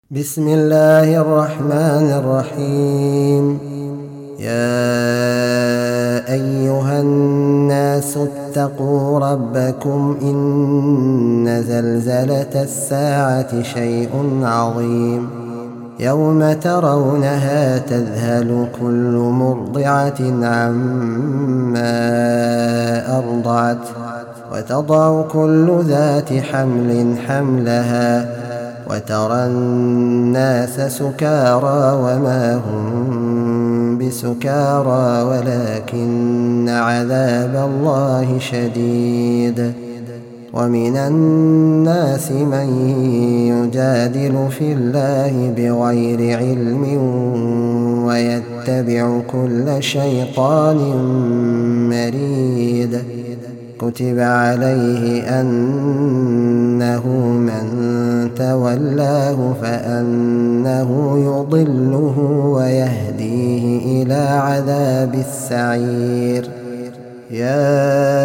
بسم الله الرحمن الرحيم. يا أيها الناس اتقوا ربكم إن زلزلة الساعة شيء عظيم يوم ترونها تذهل كل مرضعة عما أرضعت وتضع كل ذات حمل حملها وترى الناس سكارى وما هم بسكارى ولكن عذاب الله شديد. ومن الناس من يجادل في الله بغير علم ويتبع كل شيطان مريد. كتب عليه أنه من تولاه فأنه يضله ويهديه إلى عذاب السعير. يا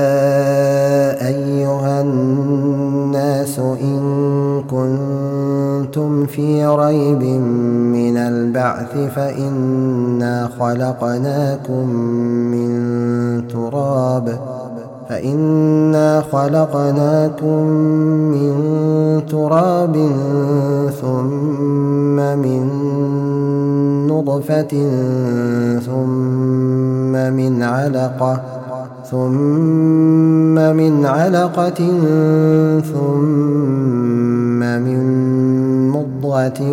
أيها الناس إن كنتم في ريب من البعث فإنا خلقناكم من تراب ثم من نطفة ثم من علقة ثم من مضغة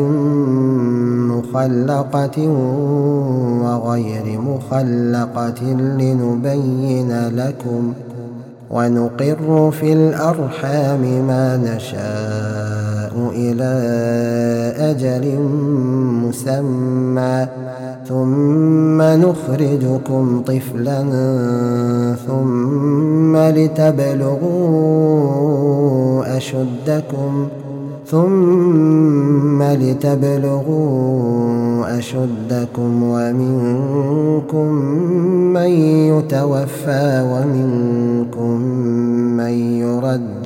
مخلقة وغير مخلقة لنبين لكم ونقر في الأرحام ما نشاء إلى أجل مسمى ثم نخرجكم طفلا ثم لتبلغوا أشدكم ومنكم من يتوفى ومنكم من يرد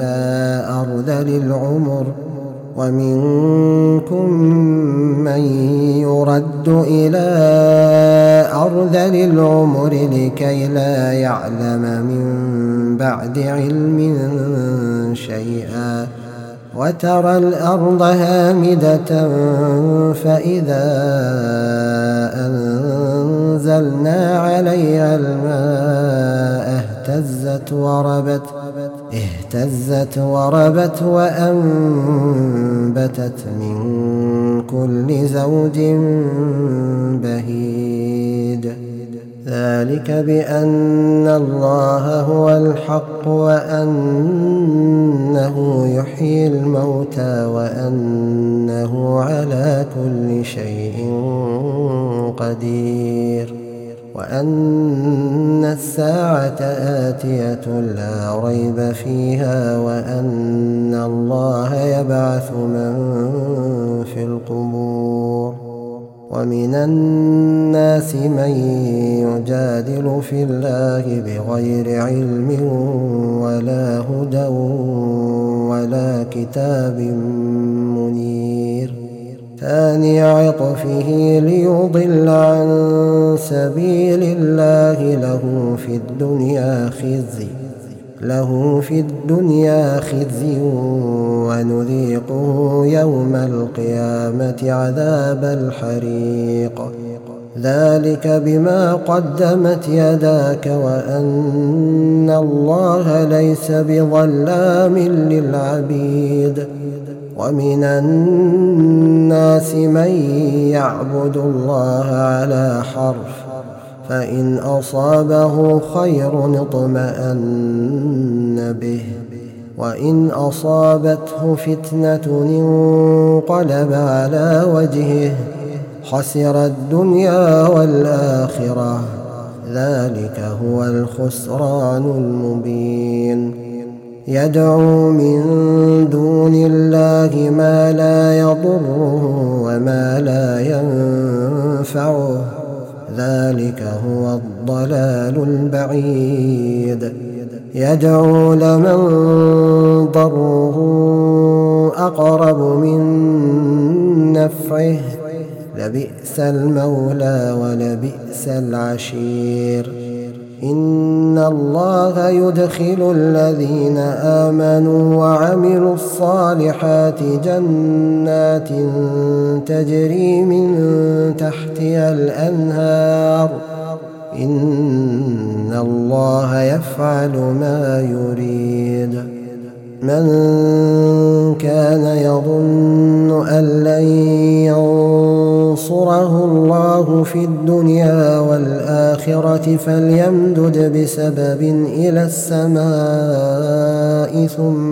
إلى أرذل العمر لكي لا يعلم من بعد علم شيئا. وترى الأرض هامدة فإذا أنزلنا عليها الماء اهتزت وربت وأنبتت من كل زوج بهيج. ذلك بأن الله هو الحق وأنه يحيي الموتى وأنه على كل شيء قدير وأن الساعة آتية لا ريب فيها وأن الله يبعث من في القبور. ومن الناس من يجادل في الله بغير علم ولا هدى ولا كتاب منير. ثاني عطفه ليضل عن سبيل الله له في الدنيا خزي ونذيقه يوم القيامة عذاب الحريق. ذلك بما قدمت يداك وأن الله ليس بظلام للعبيد. ومن الناس من يعبد الله على حرف فإن أصابه خير اطمأن به وإن أصابته فتنة انقلب على وجهه خسر الدنيا والآخرة. ذلك هو الخسران المبين. يدعو من دون الله ما لا يضره وما لا ينفعه. ذلك هو الضلال البعيد. يدعو لمن ضره أقرب من نفعه لبئس المولى ولبئس العشير. إن الله يدخل الذين آمنوا وعملوا الصالحات جنات تجري من تحتها الأنهار. إن الله يفعل ما يريد. من كان يظن أن لن ينصره الله في الدنيا والآخرة فليمدد بسبب إلى السماء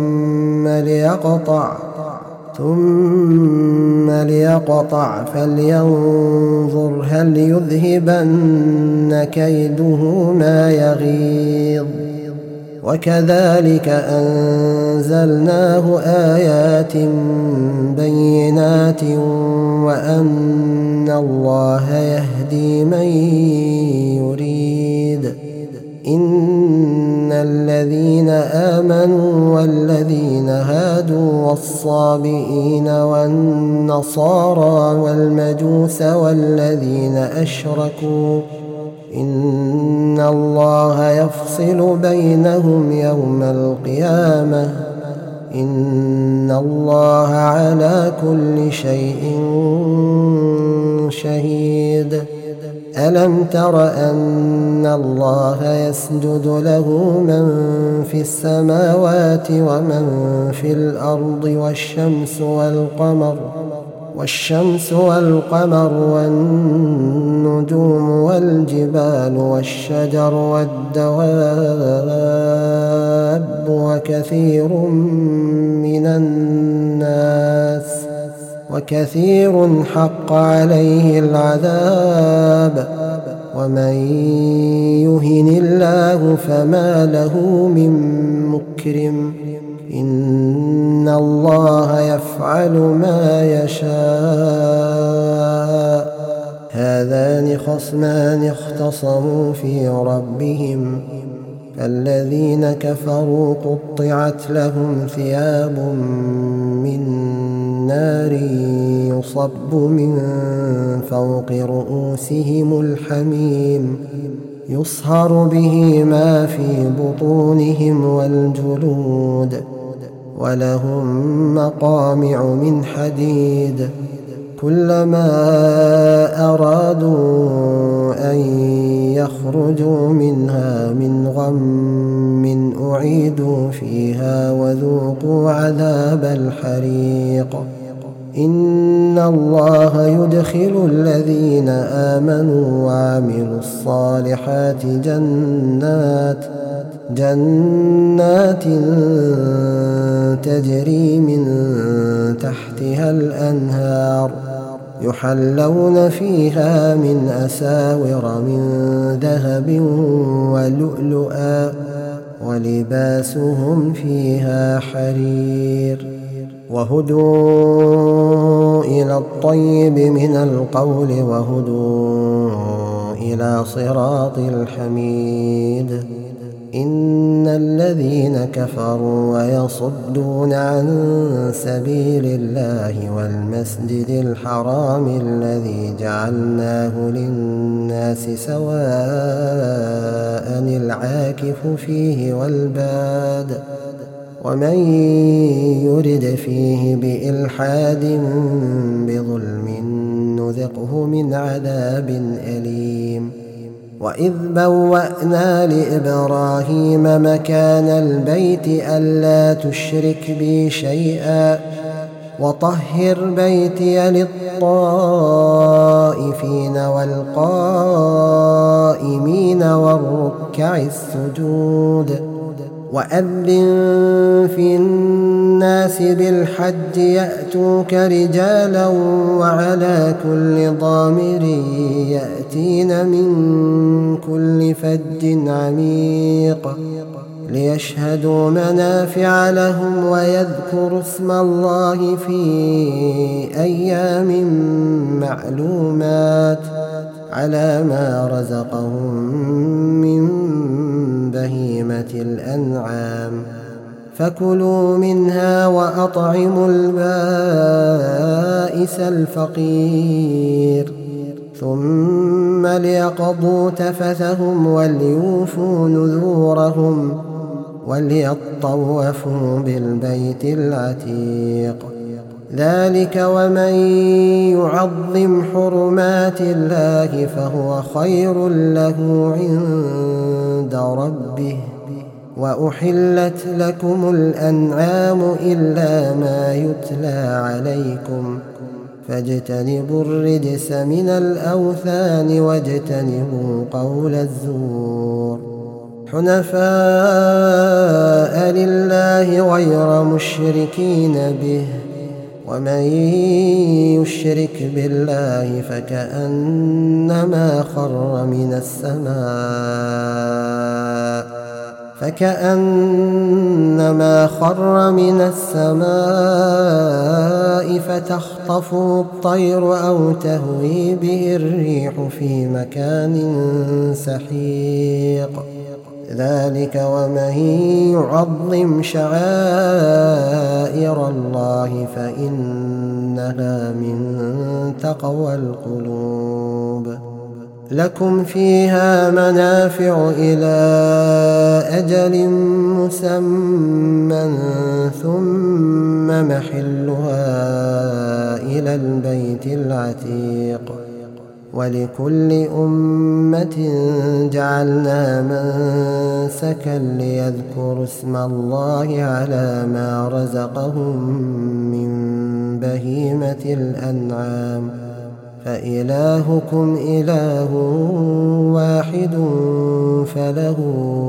ثم ليقطع فلينظر هل يذهبن كيده ما يغيظ. وكذلك أنزلناه آيات بينات وأن الله يهدي من يريد. إن الذين آمنوا والذين هادوا والصابئين والنصارى والمجوس والذين أشركوا إن الله يفصل بينهم يوم القيامة. إن الله على كل شيء شهيد. ألم تر أن الله يسجد له من في السماوات ومن في الأرض والشمس والقمر والنجوم والجبال والشجر والدواب وكثير حق عليه العذاب. ومن يهن الله فما له من مكرم. إن الله يفعل ما يشاء. هذان خصمان اختصموا في ربهم فالذين كفروا قطعت لهم ثياب من نار يصب من فوق رؤوسهم الحميم يصهر به ما في بطونهم والجلود. ولهم مقامع من حديد كلما أرادوا أن يخرجوا منها من غم أعيدوا فيها وذوقوا عذاب الحريق. إن الله يدخل الذين آمنوا وعملوا الصالحات جنات تجري من تحتها الأنهار يحلون فيها من أساور من ذهب ولؤلؤا ولباسهم فيها حرير. وهدوا إلى الطيب من القول وهدوا إلى صراط الحميد. إن الذين كفروا ويصدون عن سبيل الله والمسجد الحرام الذي جعلناه للناس سواء العاكف فيه والباد ومن يرد فيه بإلحاد بظلم نذقه من عذاب أليم. وإذ بوأنا لإبراهيم مكان البيت ألا تشرك بي شيئا وطهر بيتي للطائفين والقائمين والركع السجود. وأذن في الناس بالحج يأتوك رجالا وعلى كل ضامر يأتين من كل فج عميق ليشهدوا منافع لهم ويذكروا اسم الله في أيام معلومات على ما رزقهم من بهيمة الأنعام. فكلوا منها وأطعموا البائس الفقير ثم ليقضوا تفثهم وليوفوا نذورهم وليطوفوا بالبيت العتيق. ذلك ومن يعظم حرمات الله فهو خير له عند ربه. وأحلت لكم الأنعام إلا ما يتلى عليكم فاجتنبوا الرجس من الأوثان واجتنبوا قول الزور حنفاء لله غير مشركين به ومن يشرك بالله فكأنما خر من السماء فتخطفه الطير أو تهوي به الريح في مكان سحيق. ذلك ومن يعظم شعائر الله فإنها من تقوى القلوب. لكم فيها منافع إلى أجل مسمى ثم محلها إلى البيت العتيق. ولكل أمة جعلنا منسكا ليذكروا اسم الله على ما رزقهم من بهيمة الأنعام فإلهكم إله واحد فله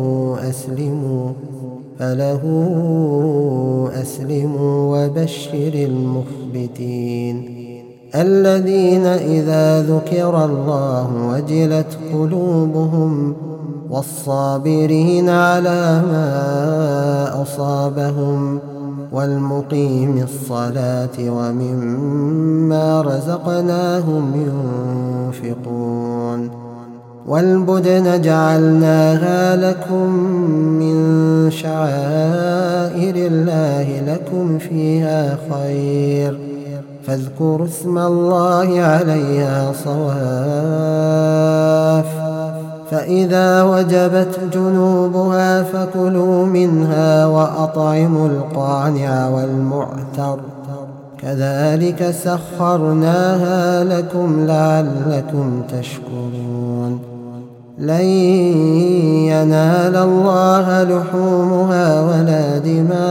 أسلموا وبشر المخبتين الذين إذا ذكر الله وجلت قلوبهم والصابرين على ما أصابهم والمقيم الصلاة ومما رزقناهم ينفقون. والبدن جعلناها لكم من شعائر الله لكم فيها خير فاذكروا اسم الله عليها صواف فإذا وجبت جنوبها فكلوا منها وأطعموا القانع والمعتر كذلك سخرناها لكم لعلكم تشكرون. لن ينال الله لحومها ولا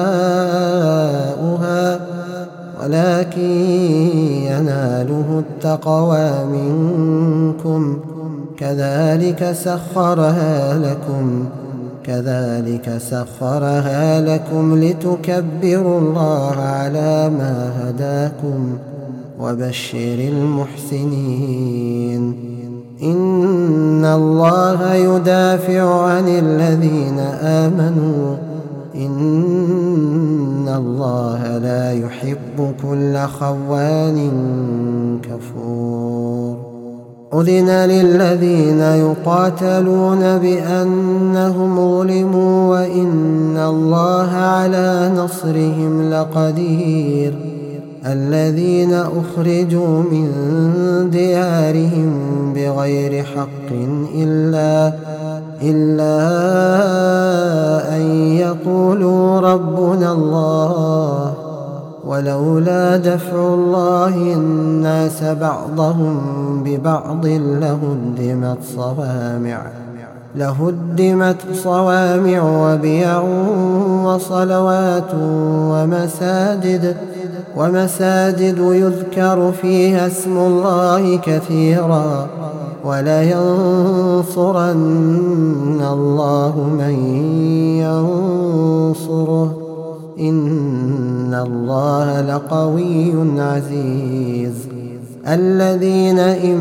دماؤها ولكن يناله التقوى منكم كذلك سخرها لكم لتكبروا الله على ما هداكم وبشر المحسنين. إن الله يدافع عن الذين آمنوا إن الله لا يحب كل خوان كفور. أذن للذين يقاتلون بأنهم ظلموا وإن الله على نصرهم لقدير. الذين أخرجوا من ديارهم بغير حق إلا أن يقولوا ربنا الله ولولا دفع الله الناس بعضهم ببعض لهدمت صوامع وبيع وصلوات ومساجد يذكر فيها اسم الله كثيرا ولينصرن الله من ينصره إن الله لقوي عزيز. الذين إن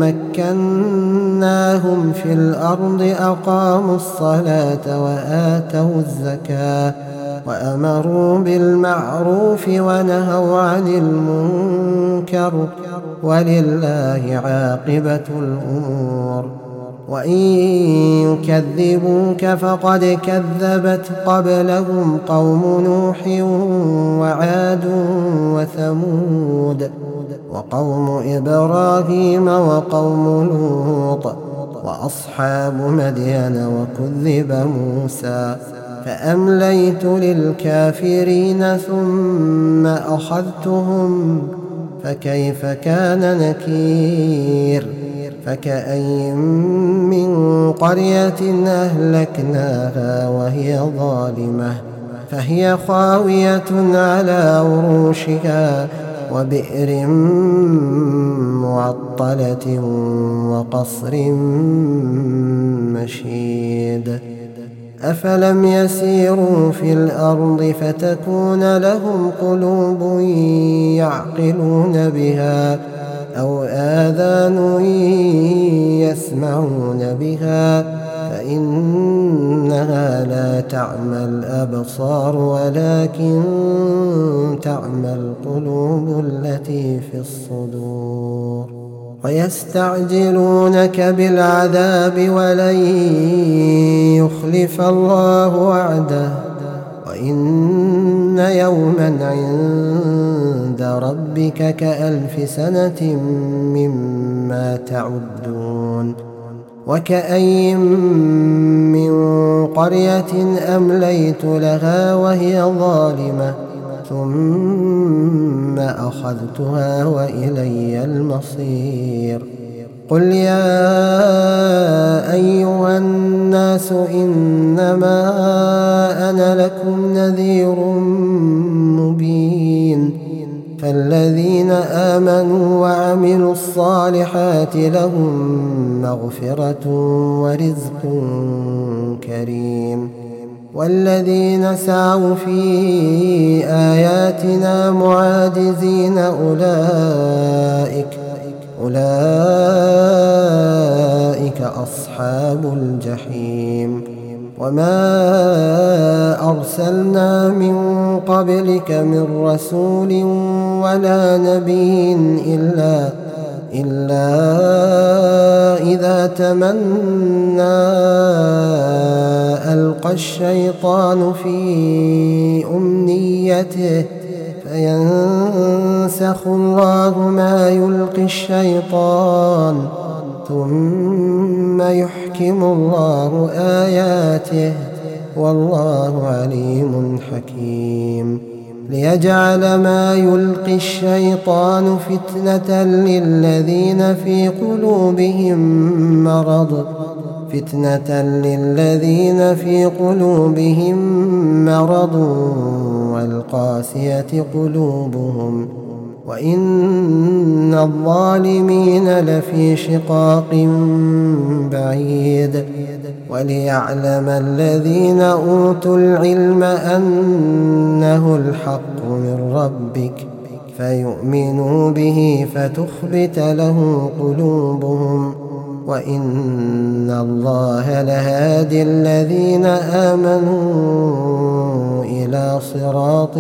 مكناهم في الأرض أقاموا الصلاة وآتوا الزكاة وأمروا بالمعروف ونهوا عن المنكر ولله عاقبة الأمور. وإن يكذبوك فقد كذبت قبلهم قوم نوح وعاد وثمود وقوم إبراهيم وقوم لوط وأصحاب مدين وكذب موسى فأمليت للكافرين ثم أخذتهم فكيف كان نكير فكأين من قرية أهلكناها وهي ظالمة فهي خاوية على عروشها وبئر معطلة وقصر مشيد أفلم يسيروا في الأرض فتكون لهم قلوب يعقلون بها أو آذان يسمعون بها فإنها لا تعمى الأبصار ولكن تعمى القلوب التي في الصدور ويستعجلونك بالعذاب ولن يخلف الله وعده وإن يوما عند ربك كألف سنة مما تعدون وكأين من قرية أمليت لها وهي ظالمة ثم أخذتها وإلي المصير قل يا أيها الناس إنما أنا لكم نذير مبين فالذين آمنوا وعملوا الصالحات لهم مغفرة ورزق كريم والذين سعوا في آياتنا معاجزين أولئك أصحاب الجحيم وما أرسلنا من قبلك من رسول ولا نبي إلا إذا تمنى ألقى الشيطان في أمنيته فينسخ الله ما يلقي الشيطان ثم يحكم الله آياته والله عليم حكيم ليجعل ما يلقي الشيطان فتنة للذين في قلوبهم مرض والقاسية قلوبهم وإن الظالمين لفي شقاق بعيد وليعلم الذين أوتوا العلم أنه الحق من ربك فيؤمنوا به فتخبت له قلوبهم وإن الله لهادي الذين آمنوا إلى صراط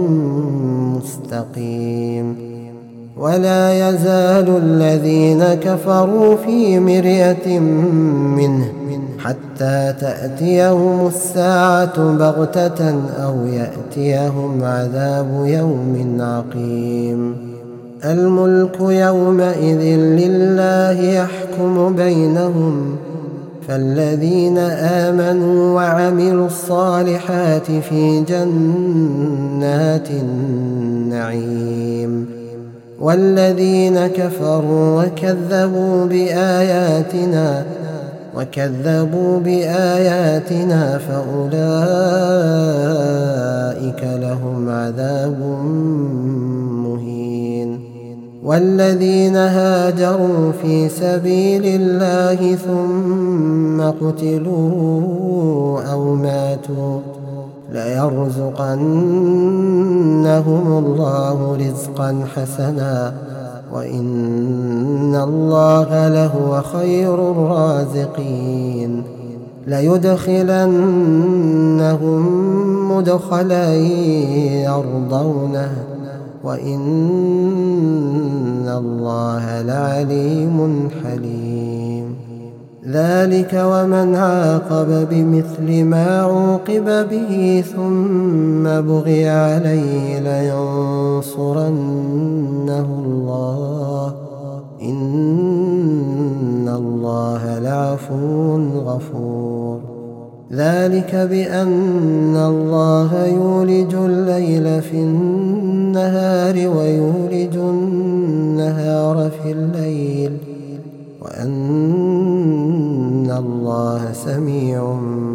مستقيم ولا يزال الذين كفروا في مرية منه حتى تأتيهم الساعة بغتة أو يأتيهم عذاب يوم عقيم الملك يومئذ لله يحكم بينهم فالذين آمنوا وعملوا الصالحات في جنات النعيم والذين كفروا وكذبوا بآياتنا فأولئك لهم عذاب مهين والذين هاجروا في سبيل الله ثم قتلوا أو ماتوا ليرزقنهم الله رزقا حسنا وإن الله لهو خير الرازقين ليدخلنهم مدخلا يرضونه وإن الله لعليم حليم ذلك ومن عاقب بمثل ما عوقب به ثم بغي عليه لينصرنه الله إن الله لعفو غفور. ذلك بأن الله يولج الليل في النهار ويولج النهار في الليل وأن الله سميع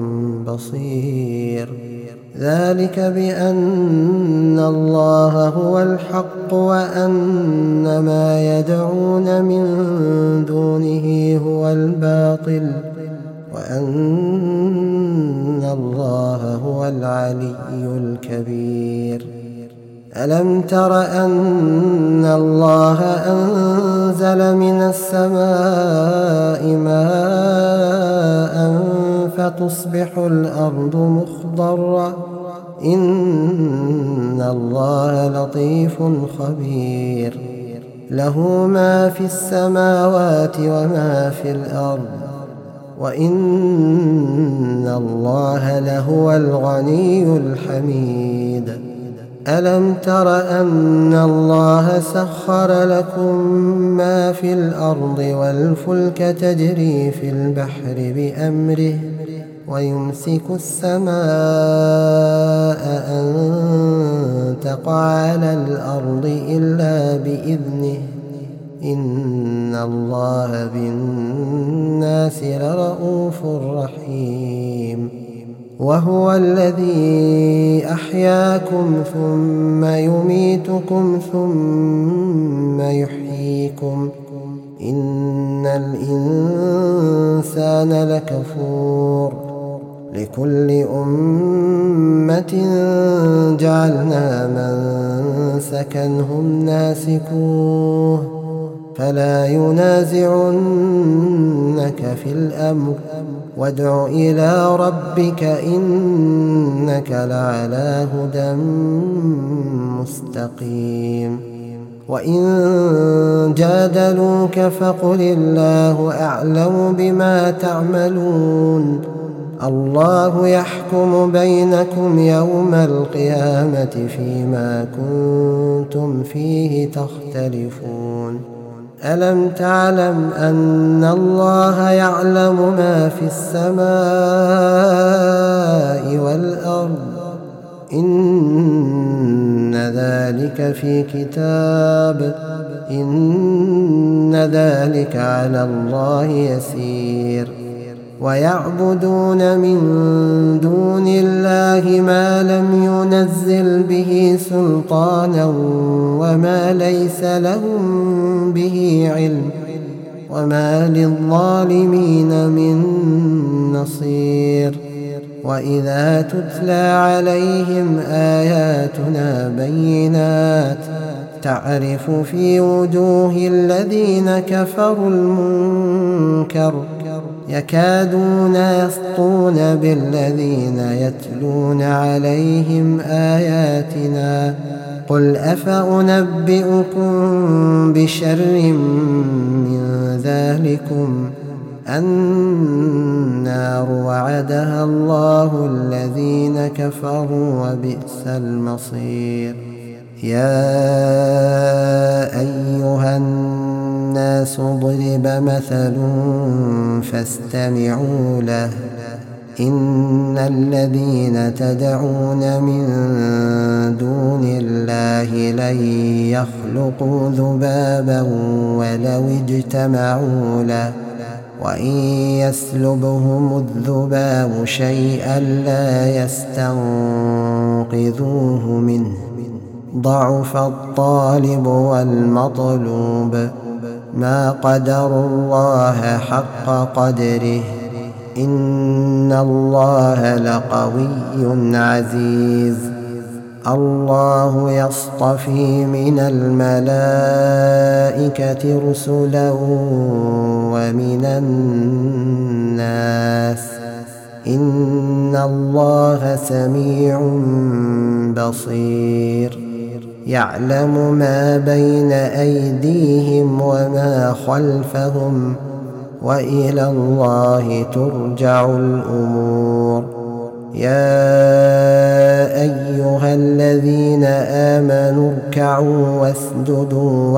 بصير. ذلك بأن الله هو الحق وأن ما يدعون من دونه هو الباطل وأن الله هو العلي الكبير. ألم تر أن الله أنزل من السماء ماء فتصبح الأرض مخضرة إن الله لطيف خبير. له ما في السماوات وما في الأرض وإن الله لهو الغني الحميد. ألم تر أن الله سخر لكم ما في الأرض والفلك تجري في البحر بأمره ويمسك السماء أن تقع على الأرض إلا بإذنه إن الله بالناس لرءوف رحيم. وهو الذي أحياكم ثم يميتكم ثم يحييكم إن الإنسان لكفور. لكل أمة جعلنا منسكا هم ناسكوه فلا ينازعنك في الأمر وادع إلى ربك إنك لعلى هدى مستقيم. وإن جادلوك فقل الله أعلم بما تعملون الله يحكم بينكم يوم القيامة فيما كنتم فيه تختلفون. ألم تعلم أن الله يعلم ما في السماء والأرض إن ذلك في كتاب إن ذلك على الله يسير. ويعبدون من دون الله ما لم ينزل به سلطانا وما ليس لهم به علم وما للظالمين من نصير. وإذا تتلى عليهم آياتنا بينات تعرف في وجوه الذين كفروا المنكر يكادون يسطون بالذين يتلون عليهم آياتنا قل أفأنبئكم بشر من ذلكم النار وعدها الله الذين كفروا وبئس المصير. يا أيها الناس ضرب مثل فاستمعوا له إن الذين تدعون من دون الله لن يخلقوا ذبابا ولو اجتمعوا له وإن يسلبهم الذباب شيئا لا يستنقذوه منه ضعف الطالب والمطلوب ما قدروا الله حق قدره إن الله لقوي عزيز. الله يصطفي من الملائكة رسلا ومن الناس إن الله سميع بصير. يعلم ما بين أيديهم وما خلفهم وإلى الله ترجع الأمور. يا أيها الذين آمنوا اركعوا واسجدوا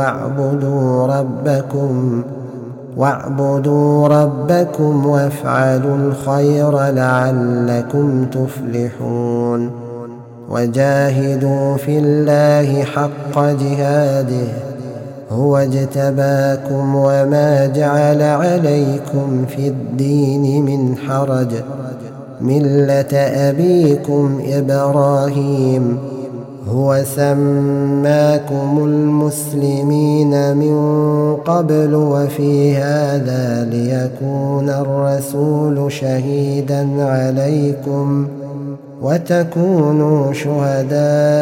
واعبدوا ربكم وافعلوا الخير لعلكم تفلحون. وجاهدوا في الله حق جهاده هو اجتباكم وما جعل عليكم في الدين من حرج ملة أبيكم إبراهيم هو سماكم المسلمين من قبل وفي هذا ليكون الرسول شهيدا عليكم وتكونوا شهداء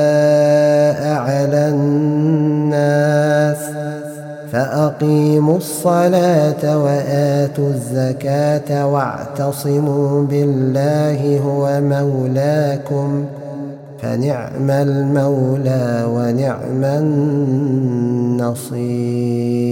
على الناس. فأقيموا الصلاة وآتوا الزكاة واعتصموا بالله هو مولاكم فنعم المولى ونعم النصير.